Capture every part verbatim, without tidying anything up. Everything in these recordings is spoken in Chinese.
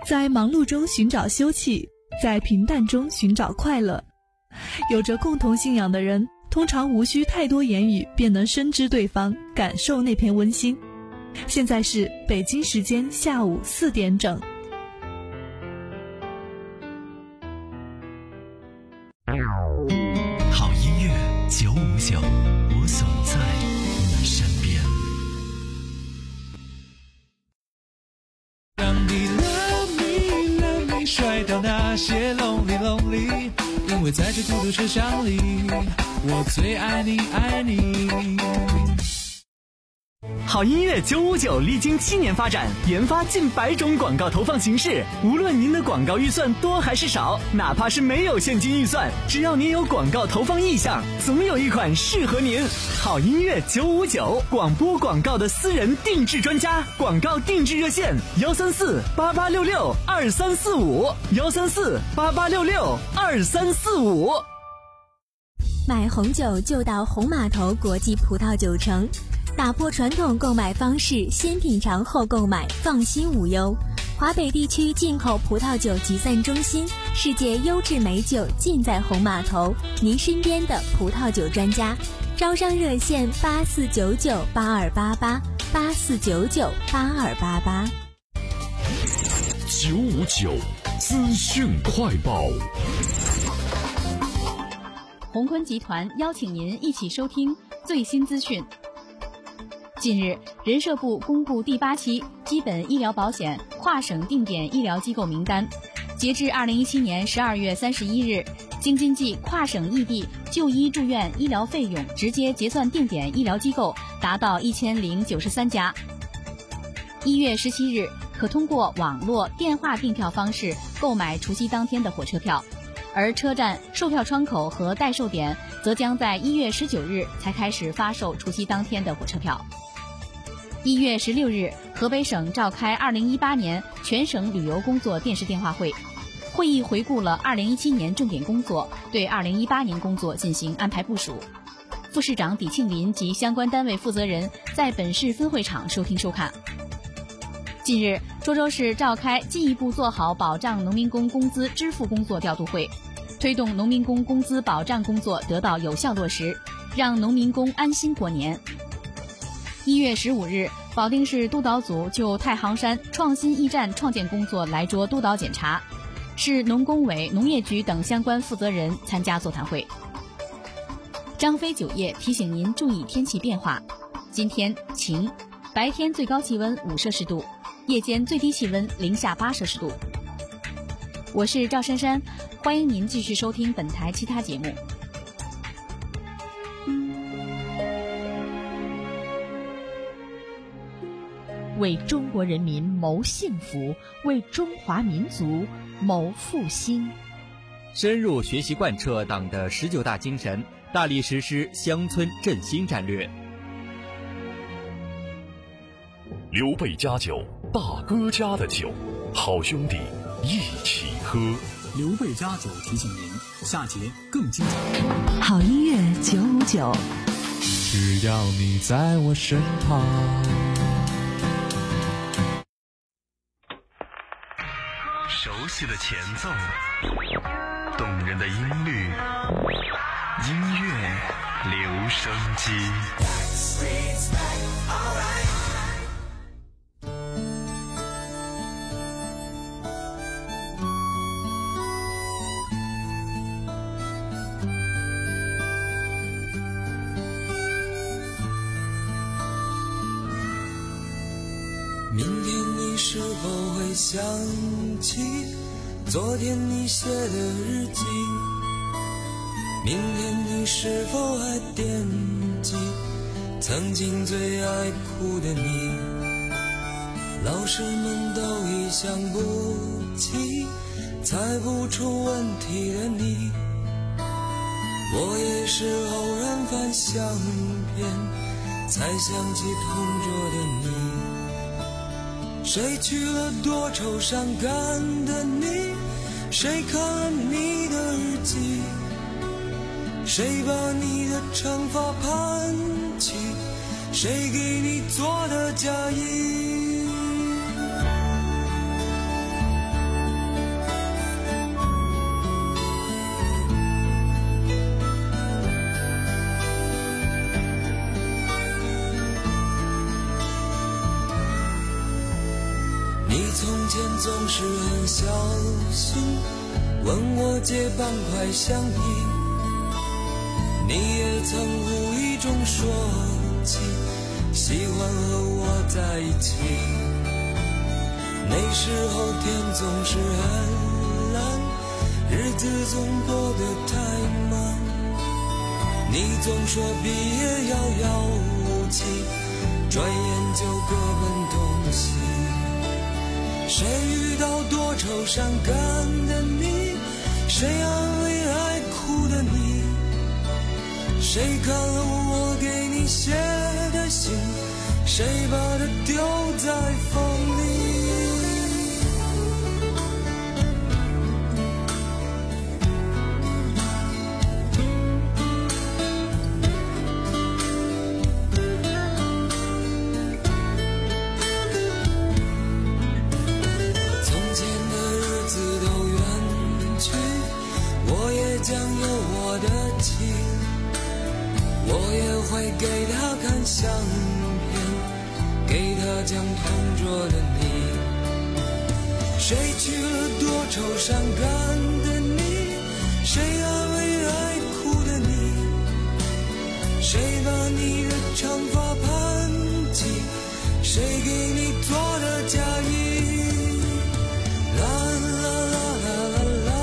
在忙碌中寻找休憩，在平淡中寻找快乐。有着共同信仰的人，通常无需太多言语便能深知对方，感受那片温馨。现在是北京时间下午四点整。 好音乐九五九，我总在你身边。 让你 love me love me 甩掉那些 lonely lonely， 因为在这孤独车厢里，我最爱你爱你。 好音乐九五九历经七年发展，研发近百种广告投放形式。无论您的广告预算多还是少，哪怕是没有现金预算，只要您有广告投放意向，总有一款适合您。好音乐九五九，广播广告的私人定制专家，广告定制热线幺三四八八六六二三四五幺三四八八六六二三四五。 买红酒就到红码头国际葡萄酒城。打破传统购买方式，先品尝后购买，放心无忧。华北地区进口葡萄酒集散中心，世界优质美酒尽在红码头，您身边的葡萄酒专家。招商热线八四九九八二八八八四九九八二八八。 九五九资讯快报。 宏坤集团邀请您一起收听最新资讯。近日，人社部公布第八期基本医疗保险跨省定点医疗机构名单。截至二零一七年十二月三十一日，京津冀跨省异地就医住院医疗费用直接结算定点医疗机构达到一千零九十三家。一月十七日，可通过网络、电话订票方式购买除夕当天的火车票，而车站、售票窗口和代售点则将在一月十九日才开始发售除夕当天的火车票。一月十六日，河北省召开二零一八年全省旅游工作电视电话会，会议回顾了二零一七年重点工作，对二零一八年工作进行安排部署。副市长李庆林及相关单位负责人在本市分会场收听收看。近日，涿州市召开进一步做好保障农民工工资支付工作调度会，推动农民工工资保障工作得到有效落实，让农民工安心过年。一月十五日，保定市督导组就太行山创新驿站创建工作来桌督导检查，市农工委、农业局等相关负责人参加座谈会。张飞酒业提醒您注意天气变化，今天晴，白天最高气温五摄氏度，夜间最低气温零下八摄氏度。我是赵珊珊，欢迎您继续收听本台其他节目。 为中国人民谋幸福，为中华民族谋复兴。 深入学习贯彻党的十九大精神，大力实施乡村振兴战略。 刘备家酒，大哥家的酒，好兄弟一起喝。 刘备家酒提醒您，下节更精彩。 好音乐九五九， 只要你在我身旁。 熟悉的前奏，动人的音律，音乐留声机。 明天你是否会想起昨天你写的日记？明天你是否还惦记曾经最爱哭的你？老师们都已想不起猜不出问题的你，我也是偶然翻相片才想起同桌的你。谁去了多愁善感的你？谁看了你的日记？谁把你的长发盘起？谁给你做的嫁衣？ 前总是很小心，问我借半块橡皮，你也曾无意中说起喜欢和我在一起。那时候天总是很蓝，日子总过得太慢，你总说毕业遥遥无期，转眼就各奔东西。谁遇到多愁善感的你，谁安慰爱哭的你，谁看了我给你写的信，谁把它丢在风里。将有我的情，我也会给他看相片，给他讲同桌的你。谁娶了多愁善感的你，谁安慰爱哭的你，谁把你的长发盘起，谁给你做的嫁衣。啦啦啦啦啦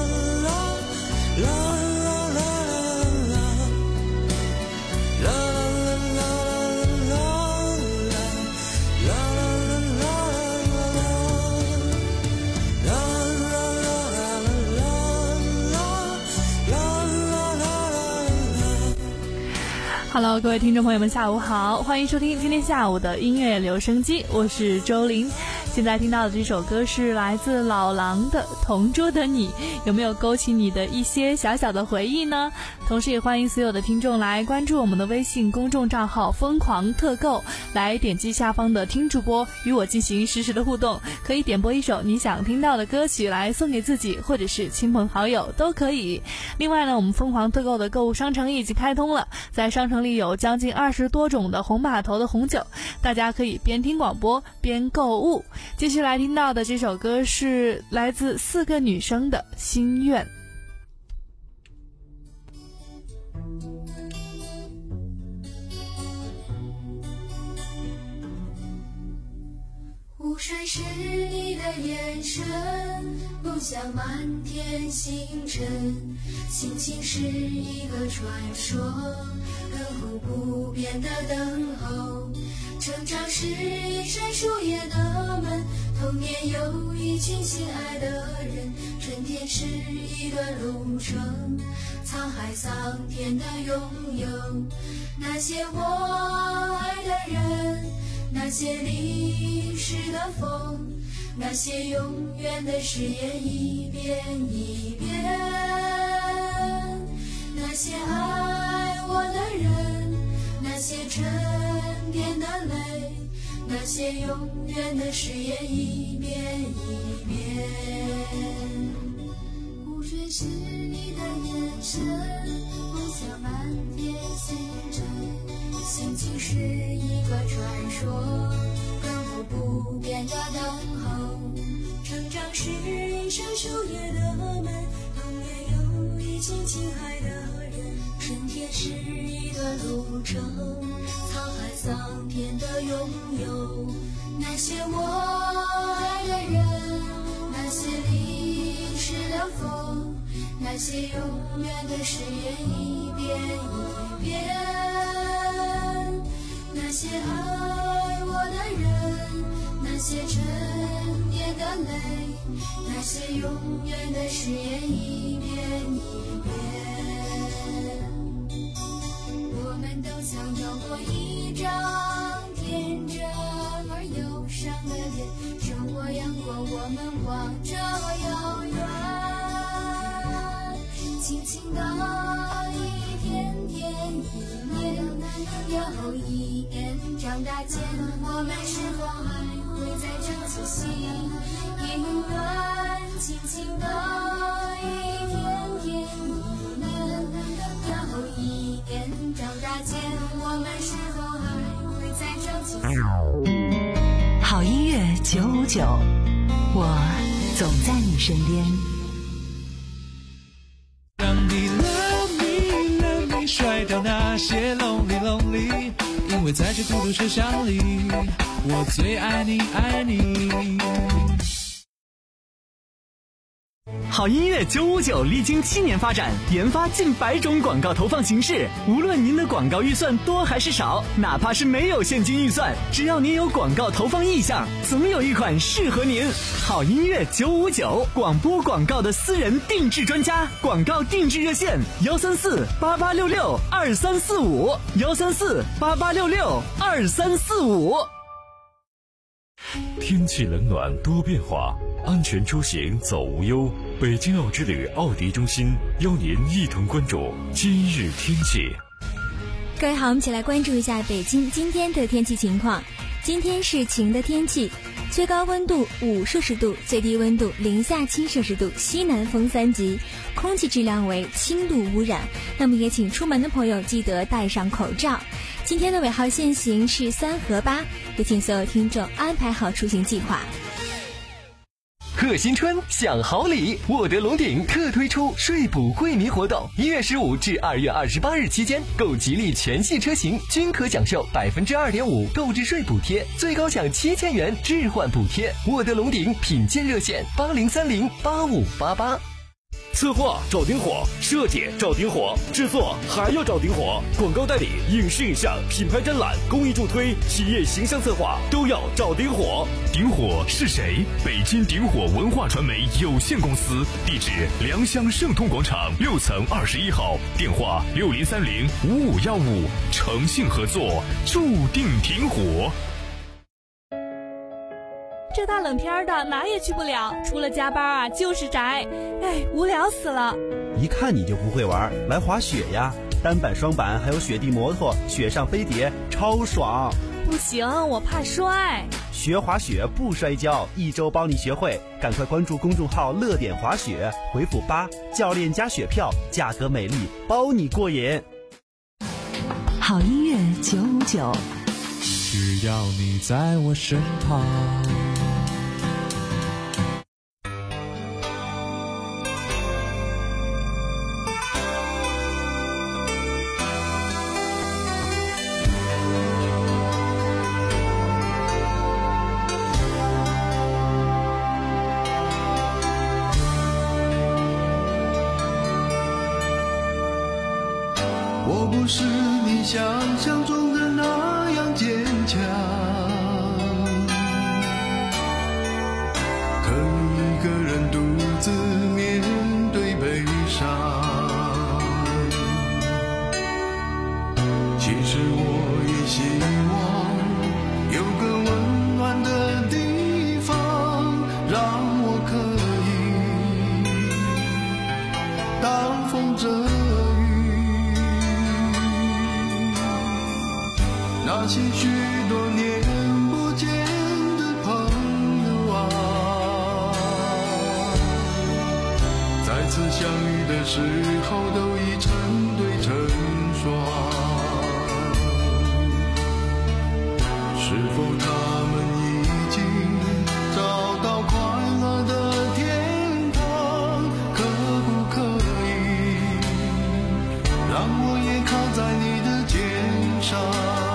Hello， 各位听众朋友们，下午好，欢迎收听今天下午的音乐留声机，我是周玲。现在听到的这首歌是来自老狼的《同桌的你》，有没有勾起你的一些小小的回忆呢？同时也欢迎所有的听众来关注我们的微信公众账号疯狂特购，来点击下方的听主播与我进行实时的互动，可以点播一首你想听到的歌曲来送给自己或者是亲朋好友都可以。另外呢，我们疯狂特购的购物商城已经开通了，在商城里有将近二十多种的红码头的红酒，大家可以边听广播边购物。继续来听到的这首歌是来自四个女生的心愿。 湖水是你的眼神，梦想满天星辰，心情是一个传说，亘古不变的等候。成长是一扇树叶的门，童年有一群心爱的人，春天是一段路程，沧海桑田的拥有。那些我爱的人，那些历史的风，那些永远的誓言一遍一遍。那些爱我的人，那些沉淀的泪，那些永远的誓言一遍一遍。湖水是你的眼神，梦想满天星辰，心情是一个传说，亘古不变的等候。成长是一扇树叶的门，童年有一群亲爱的人，春天是一段路程，沧海桑田的拥有。那些我爱的人，那些历史的风，那些永远的誓言一遍一遍。那些爱我的人，那些沉淀的泪，那些永远的誓言一遍一遍。我们都曾有过一张天真而忧伤的脸，生活阳光我们望着遥远，轻轻的一天天一年又一年，长大间我们是否还会再唱起心，永远轻轻的一天天一年又一年，长大间我们是否还会再唱起心。 好音乐九五九， 我总在你身边。 让你 love me love me 甩掉那些 lonely lonely， 因为在这孤独车厢里，我最爱你爱你。 好音乐九五九历经七年发展，研发近百种广告投放形式。无论您的广告预算多还是少，哪怕是没有现金预算，只要您有广告投放意向，总有一款适合您。好音乐九五九，广播广告的私人定制专家，广告定制热线：幺三四八八六六二三四五，幺三四八八六六二三四五。 天气冷暖多变化，安全出行走无忧。北京奥之旅奥迪中心邀您一同关注今日天气。 各位好，我们一起来关注一下北京今天的天气情况。今天是晴的天气，最高温度五摄氏度，最低温度零下七摄氏度，西南风三级，空气质量为轻度污染。那么也请出门的朋友记得戴上口罩。今天的尾号限行是三和八，也请所有听众安排好出行计划。 贺新春享好礼，沃德龙鼎特推出税补惠民活动，一月十五至二月二十八日期间，购吉利全系车型均可享受百分之二点五购置税补贴，最高享七千元置换补贴。沃德龙鼎品鉴热线：八零三零八五八八。 策划找顶火，设计找顶火，制作还要找顶火，广告代理、影视影像、品牌展览、公益助推、企业形象策划都要找顶火。 顶火是谁？北京顶火文化传媒有限公司，地址良乡盛通广场六层二十一号，电话六零三零五五幺五，诚信合作，注定顶火。 这大冷天的哪也去不了，除了加班啊就是宅，哎，无聊死了。 一看你就不会玩，来滑雪呀，单板双板还有雪地摩托，雪上飞碟超爽。 不行，我怕摔。 学滑雪不摔跤，一周帮你学会，赶快关注公众号乐点滑雪，回复八，教练加雪票，价格美丽，包你过瘾。 好音乐九五九， 只要你在我身旁。 我不是你想象中的那样坚强，可以一个人独自面对悲伤。其实我也希望有个温暖的地方，让我可以挡风遮雨。那些许多年不见的朋友啊，再次相遇的时候都已成对成双。是否他们已经找到快乐的天堂？可不可以让我也靠在你的肩上？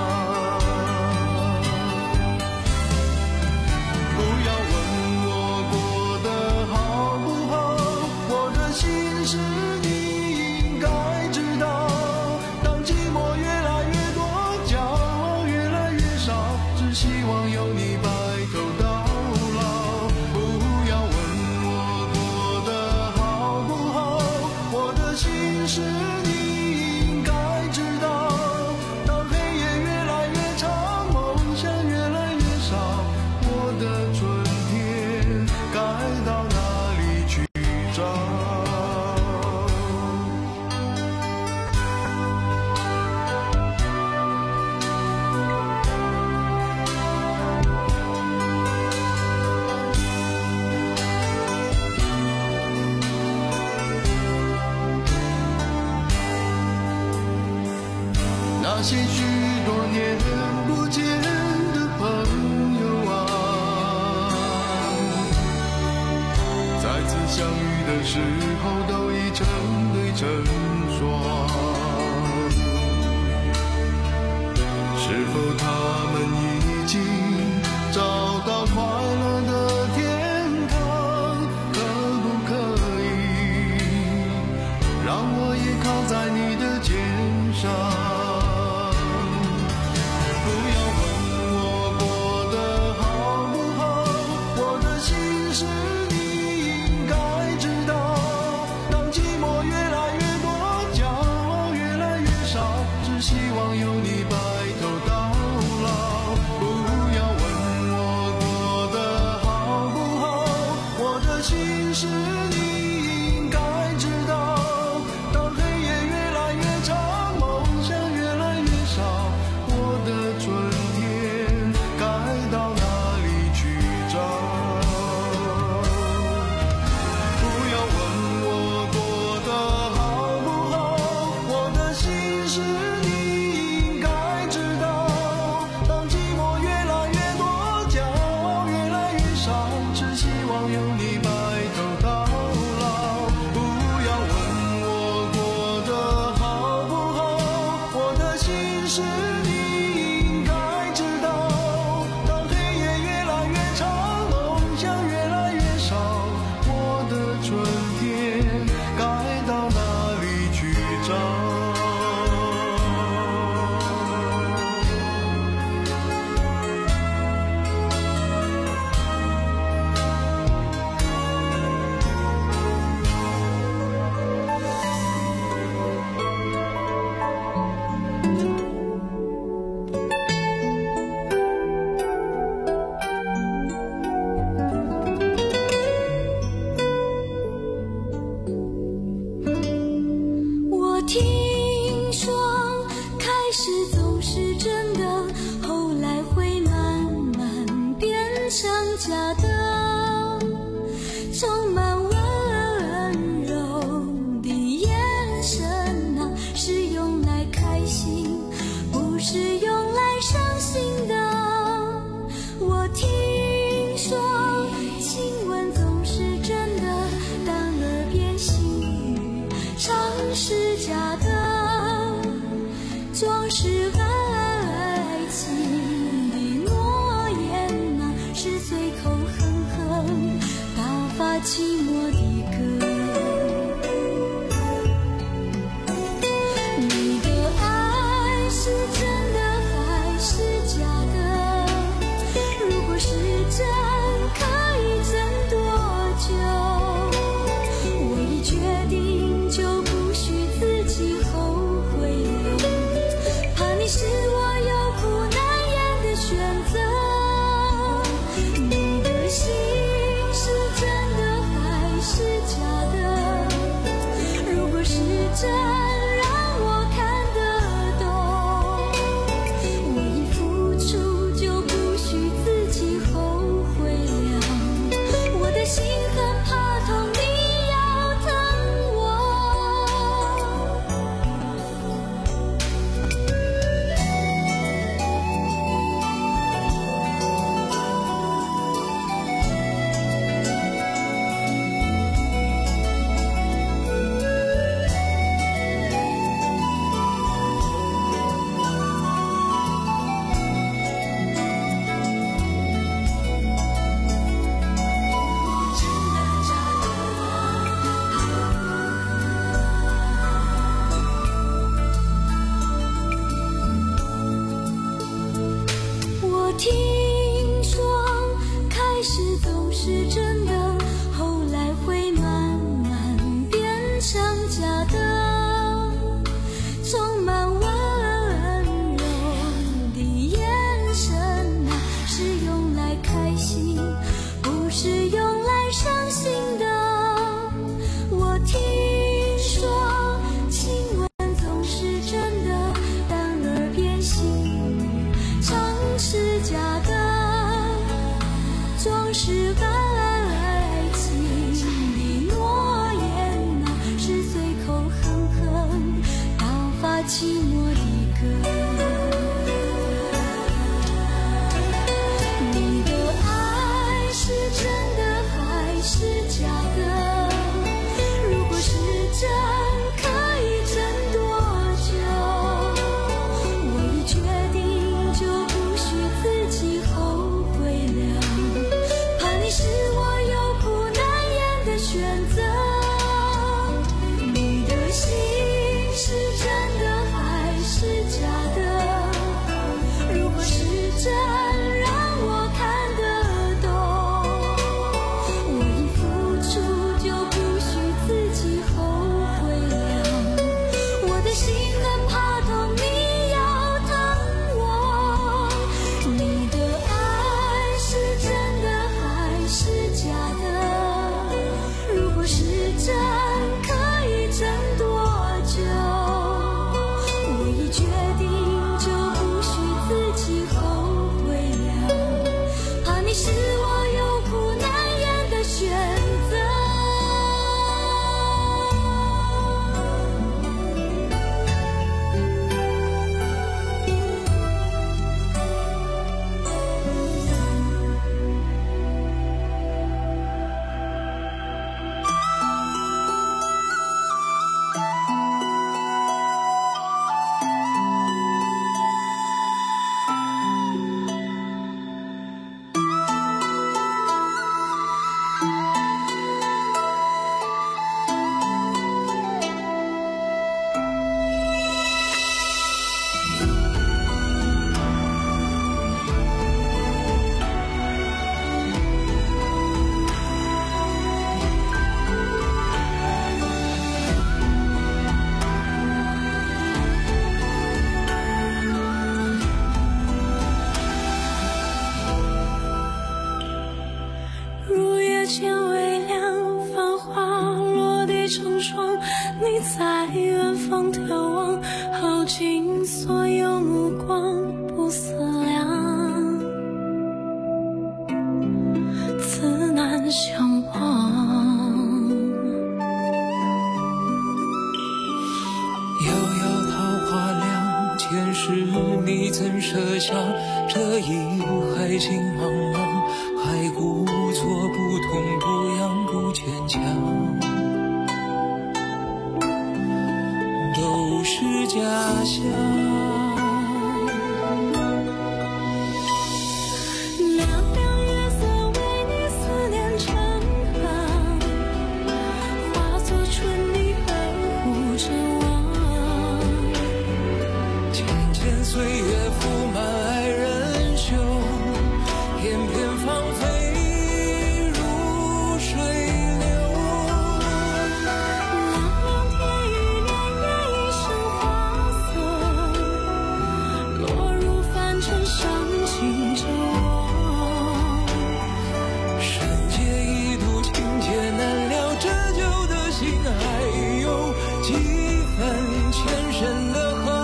是你应该知道，当寂寞越来越多，骄傲越来越少，只希望有你白头到老。不要问我过得好不好，我的心事你应该知道。当黑夜越来越长，梦想越来越少，我的春天该到哪里去找？那些许多年不见的朋友啊， 的时候都已成对成双。是否他们已经找到快乐的天堂？可不可以让我也靠在你的肩上？ 是真的还是假的？ 下，这一海情茫茫，还故作不痛不痒不坚强，都是假象。岁月铺满爱人袖，偏偏芳菲如水流。 凉凉天与莲叶一生花色，落入凡尘伤情着我。 深夜一度情劫难料，折旧的心还有几分前生的恨。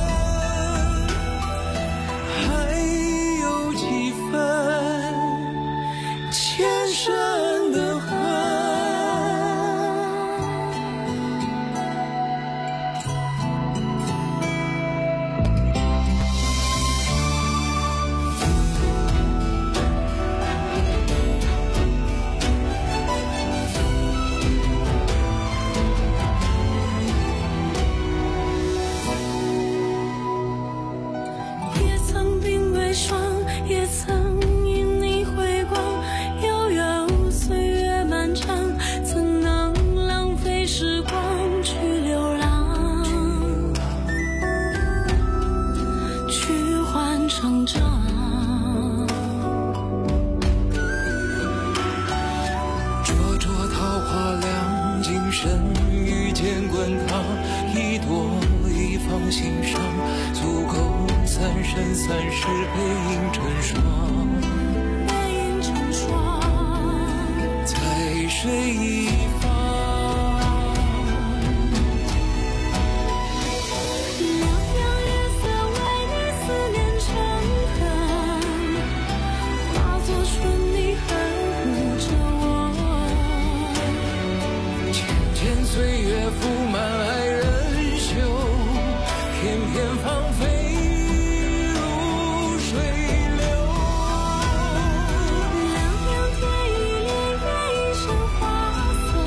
心上足够三生三世背影成双， 背影成双， 在水一方。 凉凉月色为你思念成河，化作春泥呵护着我。 渐渐岁月覆满爱人袖，偏偏芳菲如水流。 凉凉天与莲叶一生花色，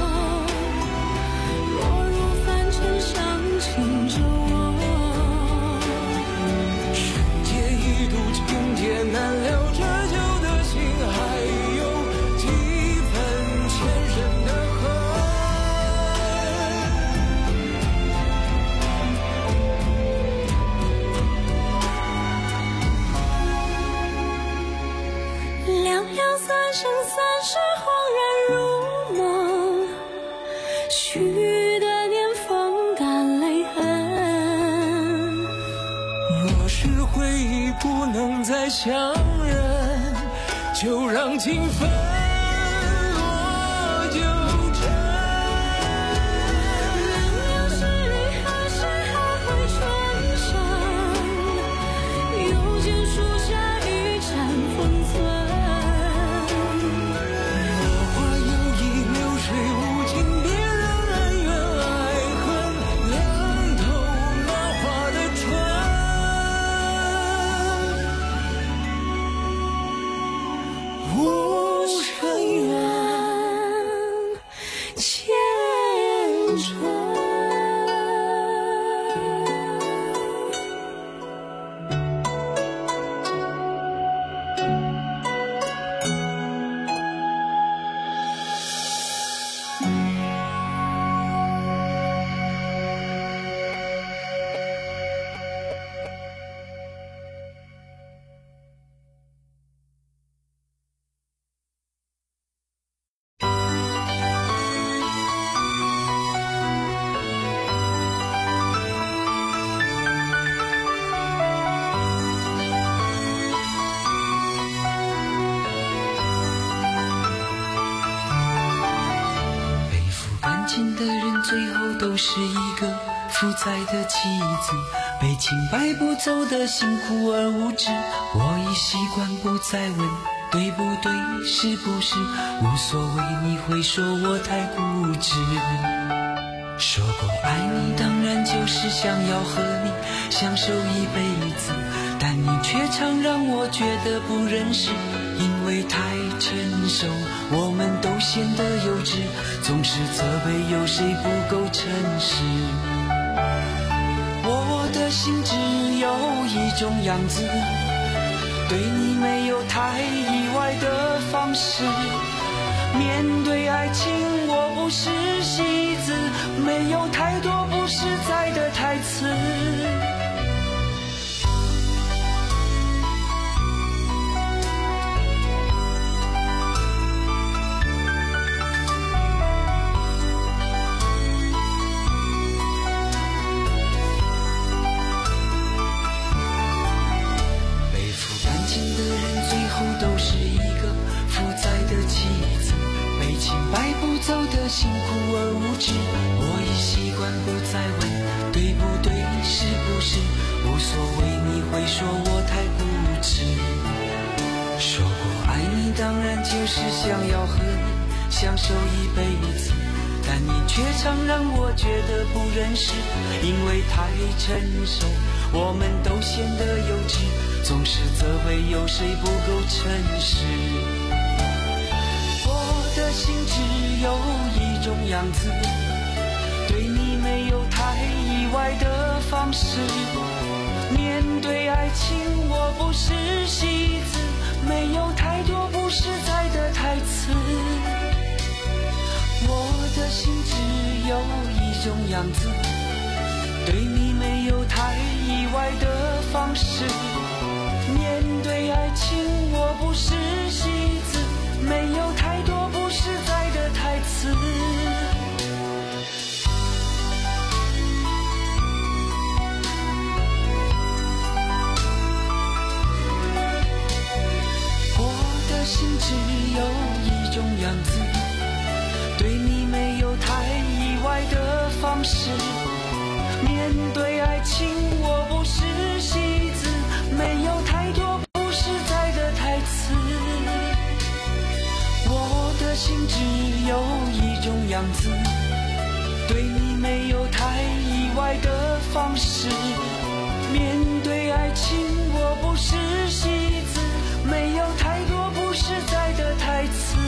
落入凡尘伤情着我。 深夜一度情劫难料，折旧的心还有几分前生的恨。 凉凉三生三世恍然如梦，许的年风干泪痕。 若是回忆不能再相认，就让情分落九尘。 凉凉是你何时还会春生，又见树下一盏风存。 最后都是一个负债的妻子，被清白不走的辛苦而无知。我已习惯不再问对不对是不是，无所谓你会说我太固执。说过爱你当然就是想要和你享受一辈子， 但你却常让我觉得不认识，因为太成熟，我们都显得幼稚，总是责备有谁不够诚实。我的心只有一种样子，对你没有太意外的方式。面对爱情，我不是戏子，没有太多不实在的台词。走的辛苦而无知，我已习惯不再问对不对是不是，无所谓你会说我太固执。说过爱你当然就是想要和你相守一辈子，但你却常让我觉得不认识，因为太成熟，我们都显得幼稚，总是责备有谁不够诚实。的心只有一种样子，对你没有太意外的方式。面对爱情，我不是戏子，没有太多不实在的台词。我的心只有一种样子，对你没有太意外的方式。面对爱情，我不是戏子，没有太多不实在的台词。我的心只有一种样子，对你没有太意外的方式。面对爱情，我不是戏子，没有太多不实在的台词。我的心只有一种样子，对你没有太意外的方式。面对爱情，我不是戏子，没有太多不实在的台词。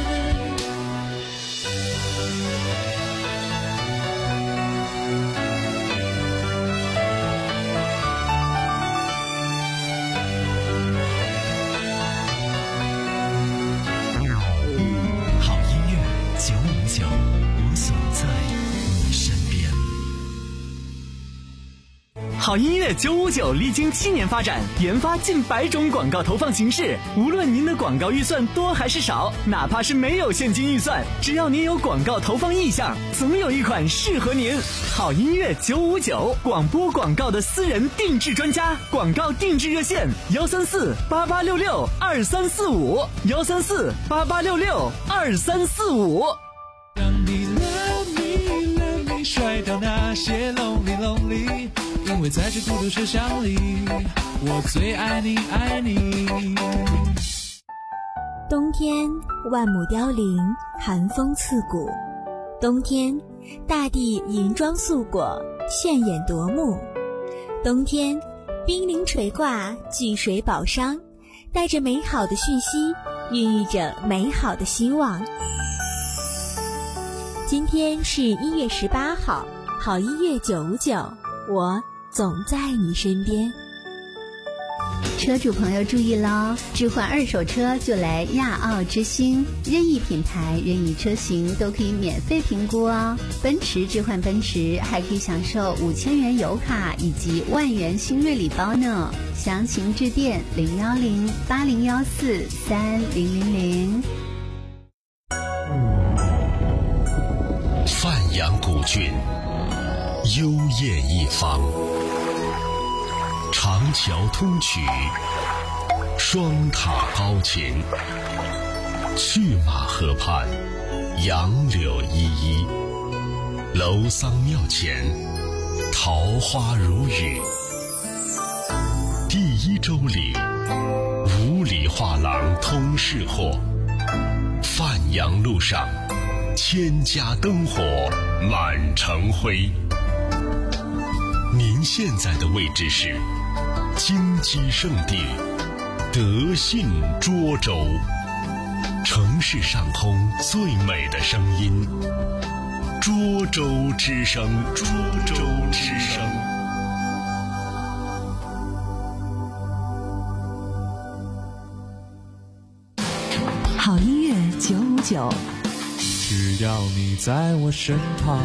好音乐九五九历经七年发展，研发近百种广告投放形式。无论您的广告预算多还是少，哪怕是没有现金预算，只要您有广告投放意向，总有一款适合您。好音乐九五九，广播广告的私人定制专家，广告定制热线：幺三四八八六六二三四五，幺三四八八六六二三四五。 让你 love me love me 甩掉那些 lonely lonely。因为在这孤独车厢里，我最爱你爱你。 冬天万亩凋零，寒风刺骨。冬天大地银装素裹，炫眼夺目。冬天冰凌垂挂，巨水宝商，带着美好的讯息，孕育着美好的希望。今天是一月十八号，好音乐九五九，我总在你身边。 车主朋友注意喽，置换二手车就来亚奥之星，任意品牌任意车型都可以免费评估哦。奔驰置换奔驰还可以享受五千元油卡以及万元新锐礼包呢，详情致电零幺零八零幺四三零零零。 范阳古郡，幽艳一方，长桥通衢，双塔高擎，去马河畔，杨柳依依，楼桑庙前，桃花如雨。第一州里，五里画廊通市货，范阳路上，千家灯火满城辉。您现在的位置是金鸡圣地德信涿州，城市上空最美的声音，涿州之声，涿州之声。 好音乐九五九， 只要你在我身旁。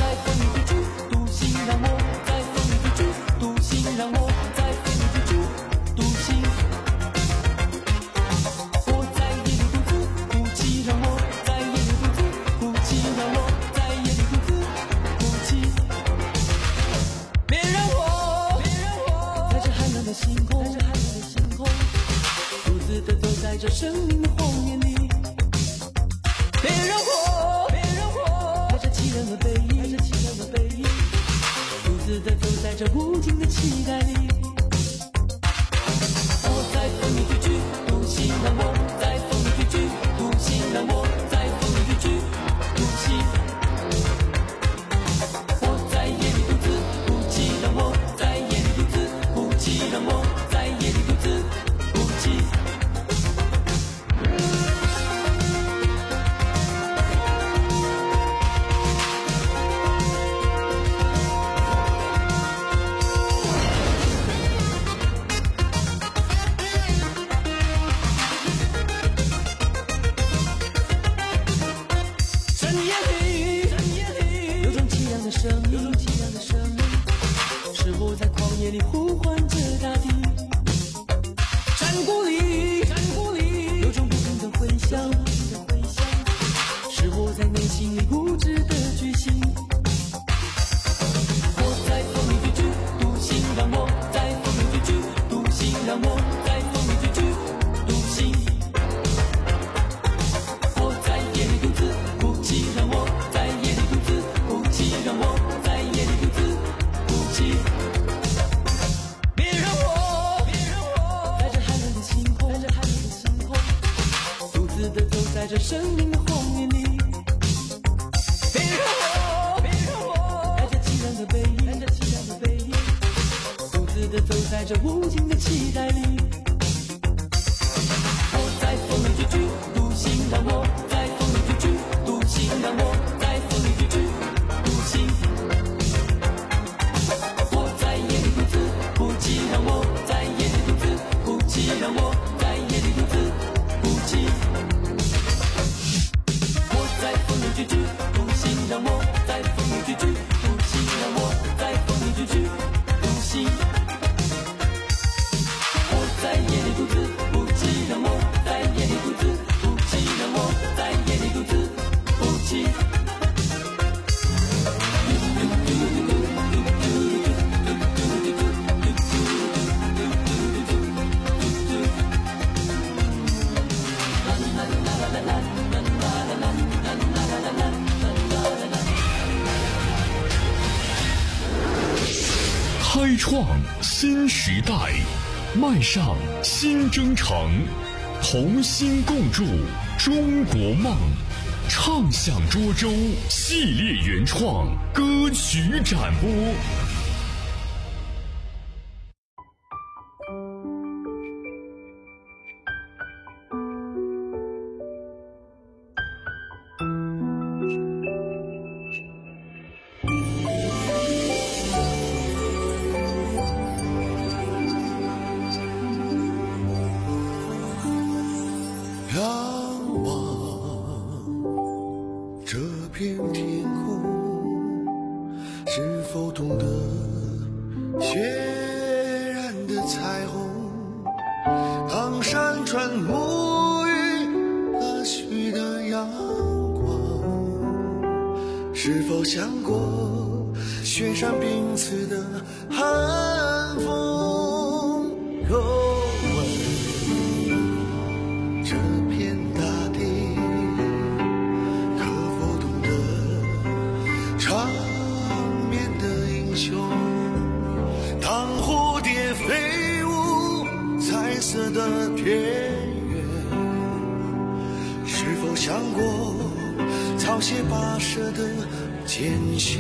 让我在风里追逐， 在这生命的荒野里。别让我，别让我带着凄凉的背影，带着凄凉的背影，独自的走在这无尽的期待里。我在风里追剧，独行让我在风里追剧，独行让我在风里追剧，独行。我在夜里独自哭泣，让我在夜里独自哭泣，让我在夜里独自哭泣。深夜里，深夜里，有种凄凉的声音，有种凄凉的声音，是我在旷野里呼唤着大地。山谷里，山谷里，有种不停的回响，不停的回响，是我在内心里固执的决心。我在风里追剧，独行让我在风里追剧，独行让我在风里追剧，独行。我在夜里独自哭泣，让我在夜里独自哭泣，让我在夜里独自哭泣。别让我，别让我带着寒冷的心痛，带着寒冷的心痛，独自的走在这生命的荒野里。别让我，别让我带着凄凉的背影，带着凄凉的背影，独自的走在这无尽的期待里。我在风里追剧，独行让我在风里追剧，独行让我在风里追剧，独行。我在夜里独自哭泣，让我在夜里独自哭泣，让我在夜里独自哭泣。我在风里追剧，独行让我在风里追剧，独行让我在风里追剧，独行。我在夜里独自哭泣，让我在夜里独自哭泣，让我在夜里独自哭泣。 开创新时代，迈上新征程，同心共筑中国梦。畅享涿州系列原创歌曲展播。 仰望这片天空，是否懂得血染的彩虹？当山川沐浴了许的阳光，是否想过雪山冰刺的寒风？够这片大地，可否懂得长眠的英雄？当蝴蝶飞舞彩色的田园，是否想过草鞋跋涉的艰辛？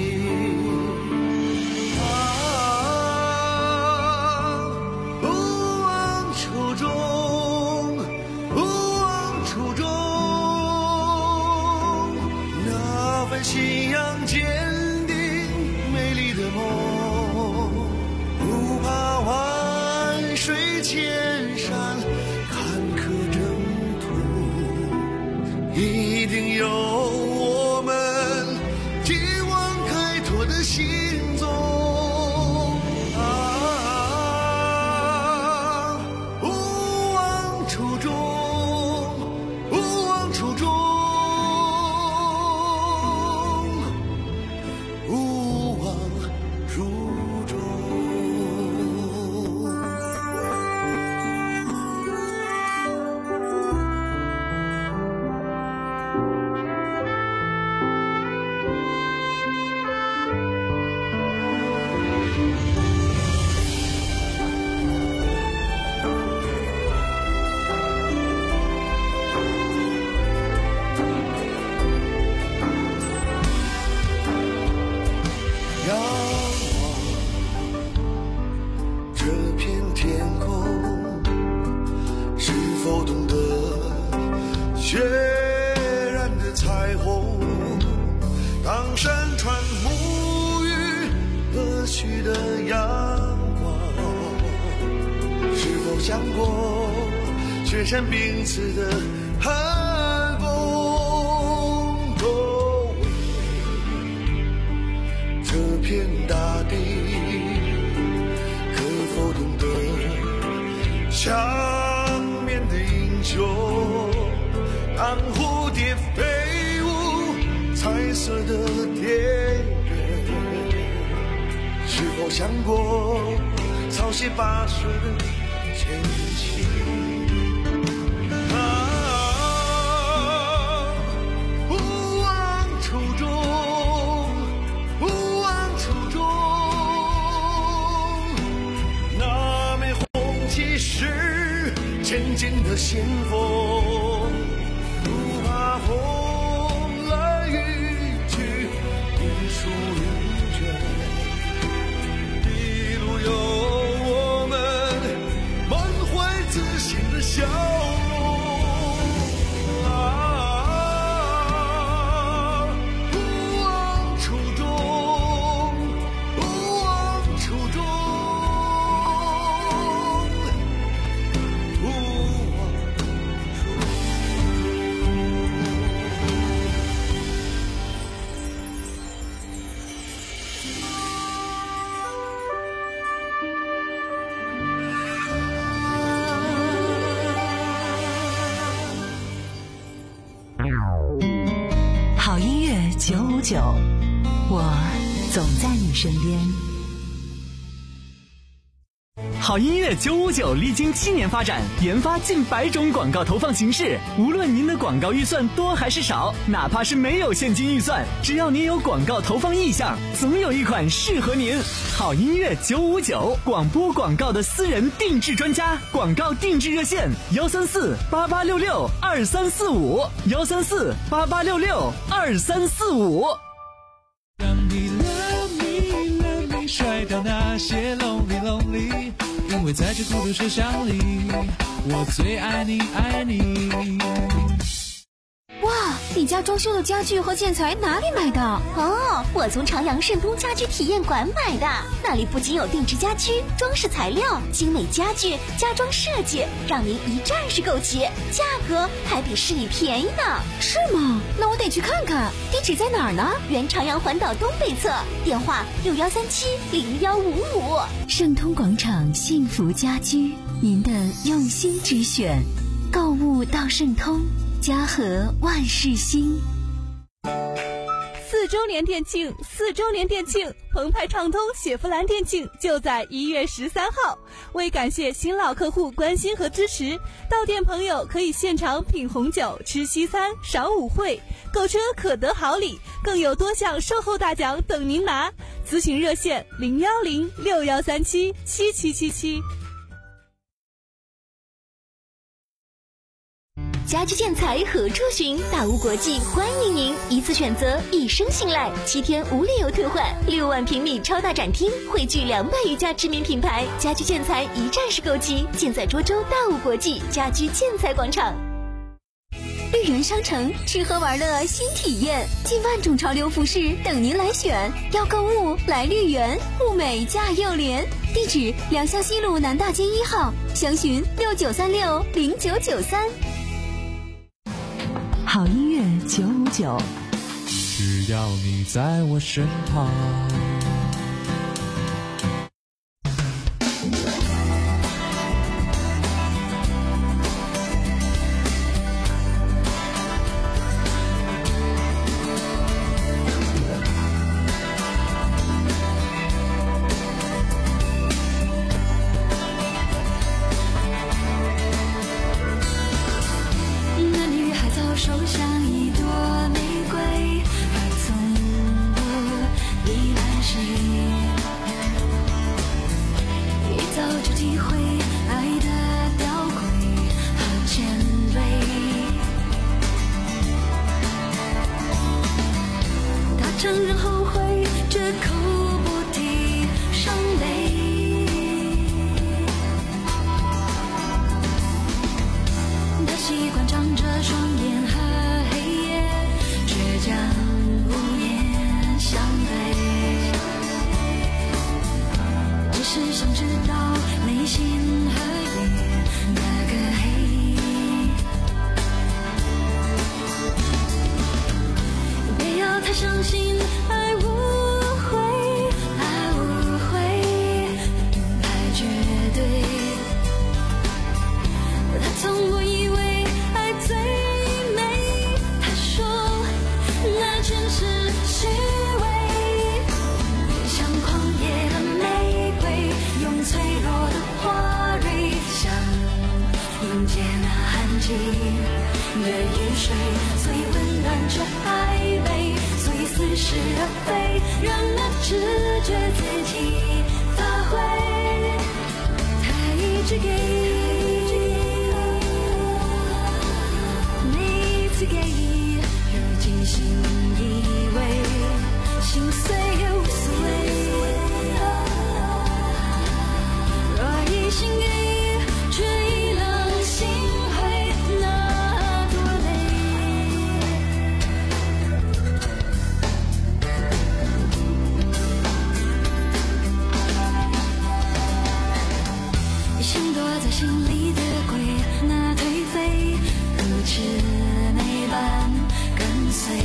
信仰坚定美丽的梦，不怕万水千山坎坷征途，一定有我们天网开拓的心山川沐浴和煦的阳光，是否想过雪山冰刺的寒风？都为这片大地，可否懂得想面的英雄？当蝴蝶飞舞彩色的田园，是否想过草鞋跋涉的前行？啊，不忘初衷，不忘初衷。那枚红旗是前进的先锋。笑容啊，不忘初衷，不忘初衷，不忘初衷。 好音乐九五九，我总在你身边。 好音乐九五九历经七年发展，研发近百种广告投放形式。无论您的广告预算多还是少，哪怕是没有现金预算，只要您有广告投放意向，总有一款适合您。好音乐九五九，广播广告的私人定制专家，广告定制热线：幺三四八八六六二三四五，幺三四八八六六二三四五。 让你 love me love me 甩掉那些 lonely lonely， 因为在这孤独车厢里，我最爱你爱你。 哇，你家装修的家具和建材哪里买的？ 哦，我从长阳盛通家居体验馆买的，那里不仅有定制家居、装饰材料、精美家具、家装设计，让您一站式购齐，价格还比市里便宜呢。 是吗？那我得去看看。地址在哪儿呢？ 原长阳环岛东北侧，电话六幺三七零幺五五。 盛通广场幸福家居，您的用心之选，购物到盛通。家和万事兴。 四周年店庆，四周年店庆，澎湃畅通雪佛兰店庆就在一月十三号。为感谢新老客户关心和支持，到店朋友可以现场品红酒、吃西餐、赏舞会，购车可得好礼，更有多项售后大奖等您拿。咨询热线零幺零六幺三七七七七七。 家居建材何处寻？大屋国际欢迎您，一次选择，一生信赖，七天无理由退换，六万平米超大展厅，汇聚两百余家知名品牌，家居建材一站式购齐，尽在涿州大屋国际家居建材广场。 绿园商城，吃喝玩乐新体验，近万种潮流服饰等您来选。要购物来绿园，物美价又廉。地址：良乡西路南大街一号，详询六九三六零九九三。 好音乐九五九， 只要你在我身旁。 手像一朵玫瑰，还从不依赖谁，一早就体会爱的吊诡和尖锐。他承认后悔，绝口不提伤悲。他习惯张着双眼。倔强无言， 那安静的雨水，最温暖却暧昧，最似是而非，让那直觉自己发挥。他一直给，每一次给，如今心以为，心碎也无所谓。若一心给，却已让心灰，那多累。心躲在心里的鬼，那颓废，如魑魅般跟随。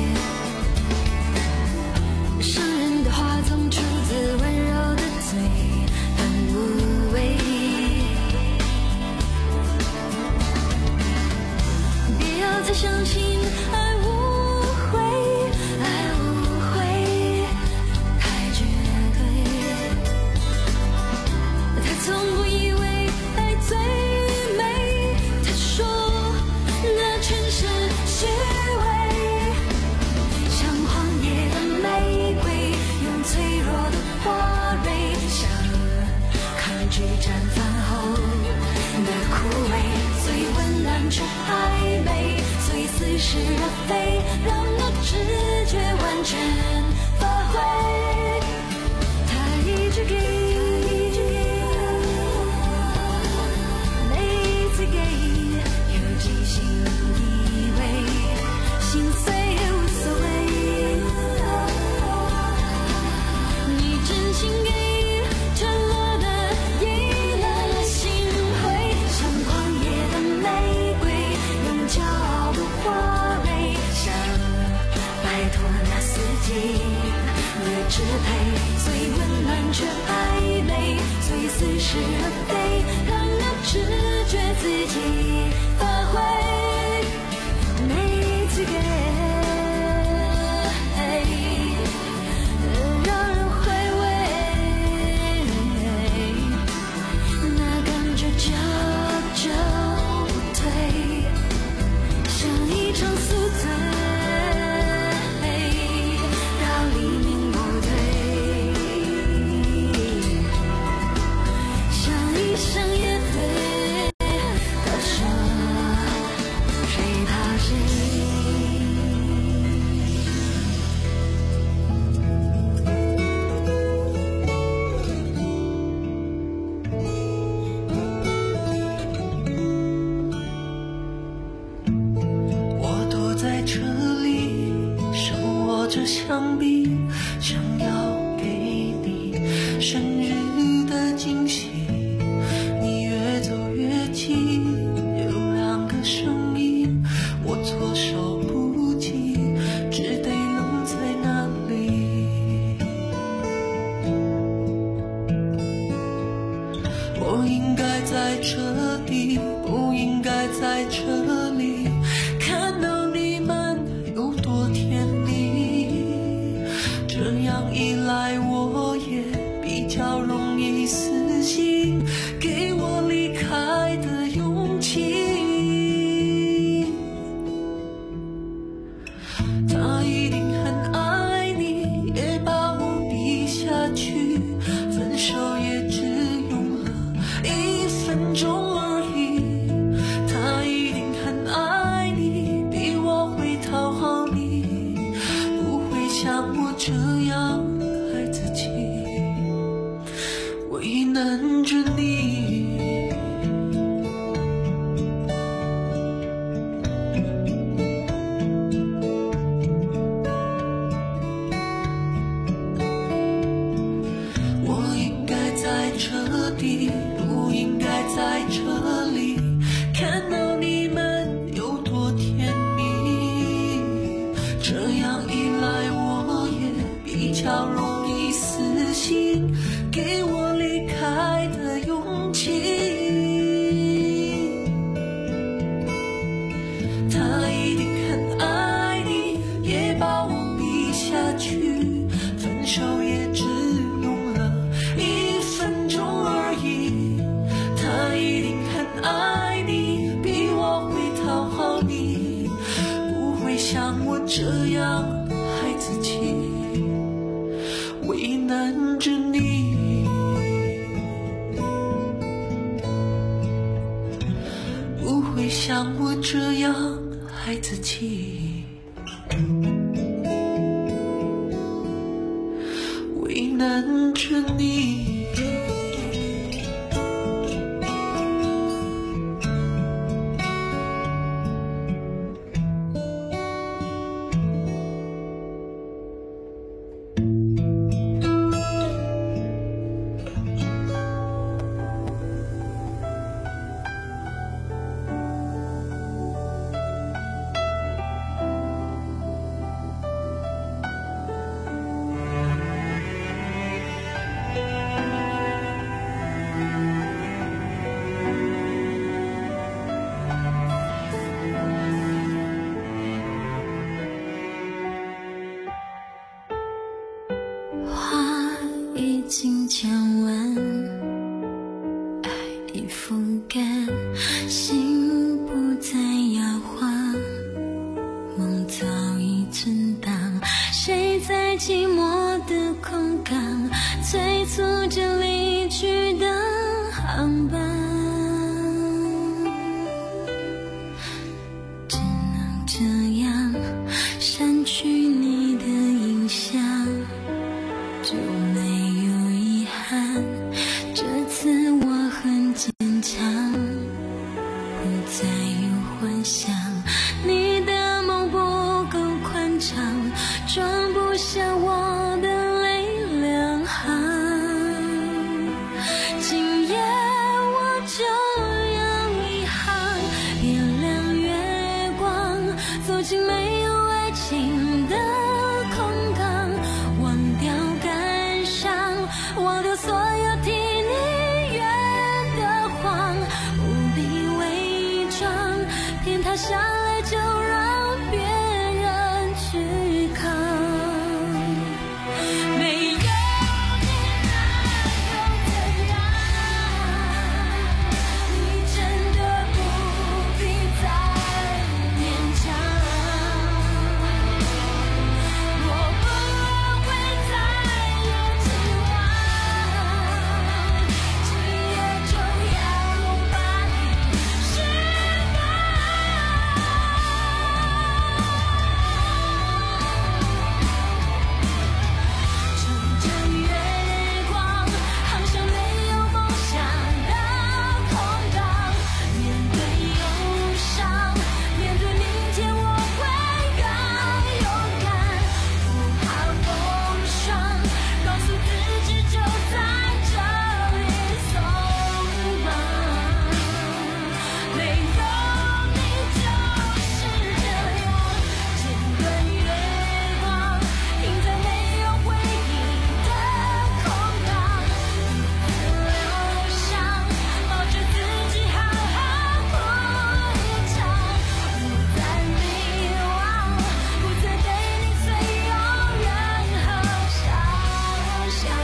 伤人的话总出自温柔的嘴，很无畏。别要再相信爱无悔，爱无悔，太绝对。他从不以为爱最美，他说那全是虚伪。像荒野的玫瑰，用脆弱的花蕊，想抗拒绽放后的枯萎，最温暖却暧昧，最似是而非，让那直觉完全发挥。他一直给，每一次给，有几心以为，心碎也无所谓。你真心给，沉默的遗了心灰，像狂野的玫瑰，用骄傲的花蕊，想摆脱那四季的支配，最温暖却暧昧，最似是而非，让那直觉自己发挥。每一次给，让人回味，那感觉久久不退，像一场宿醉，到黎明不退，像一生也对。他说谁怕谁。 我躲在车里，手握着香槟，想要给你生日的惊喜。你越走越近，有两个声音，我措手不及，只得愣在那里。我应该在这里，不应该在这里，看到你们有多甜蜜，这样一来我也比较容易死心，给我离开的勇气。 这样害自己，为难着你。不会像我这样害自己，为难着你。 经讲完，爱已覆盖，心不再摇晃，梦早已存档。谁在寂寞的空港催促着离去的航班？只能这样删去你的印象，就没有遗憾。这次我很坚强，不再有幻想。你的梦不够宽敞，装不下我的泪两行。今夜我就用一行点亮月光，走进没有爱情的空港，忘掉感伤，忘掉所有替你圆的谎，不必伪装，天塌下来就让别人去扛。没有你那又怎样？你真的不必再勉强。我不会再有期望，今夜就要把你释乘着月光，航向没有梦想的空港，面对忧伤，面对明天我会更勇敢，不怕风霜，告诉自己就在这里松绑。没有你就是这样，剪断月光，停在没有回忆的空港，一次留伤，抱着自己好好哭一场，不再迷惘，不再对你存有任何遐想。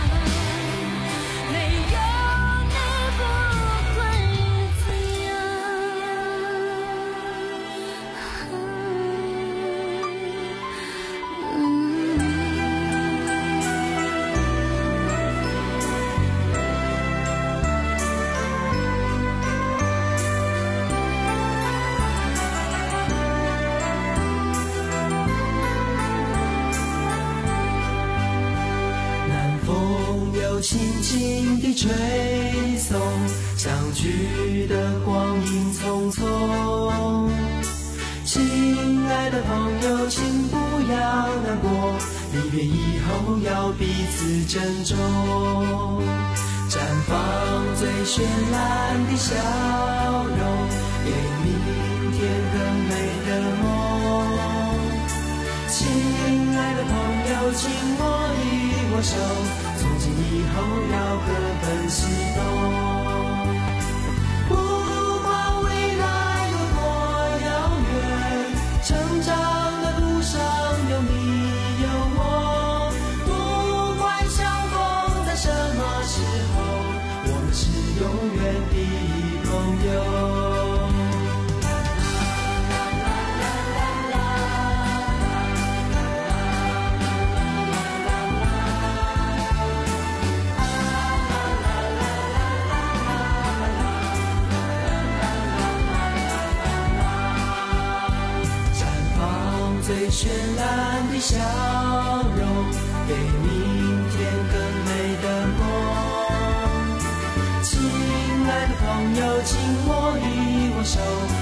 没有你不会怎样。 南风又轻轻地吹送，相聚的光阴匆匆。亲爱的朋友，请不要难过，离别以后要彼此珍重。绽放最绚烂的笑容，给明天更美的梦。亲爱的朋友，请握一握手，从今以后要各奔西东。不管未来有多遥远，成长的路上有你有我。不管相逢在什么时候，我们是永远的朋友。 最绚烂的笑容，给明天更美的梦。亲爱的朋友，请握一握手。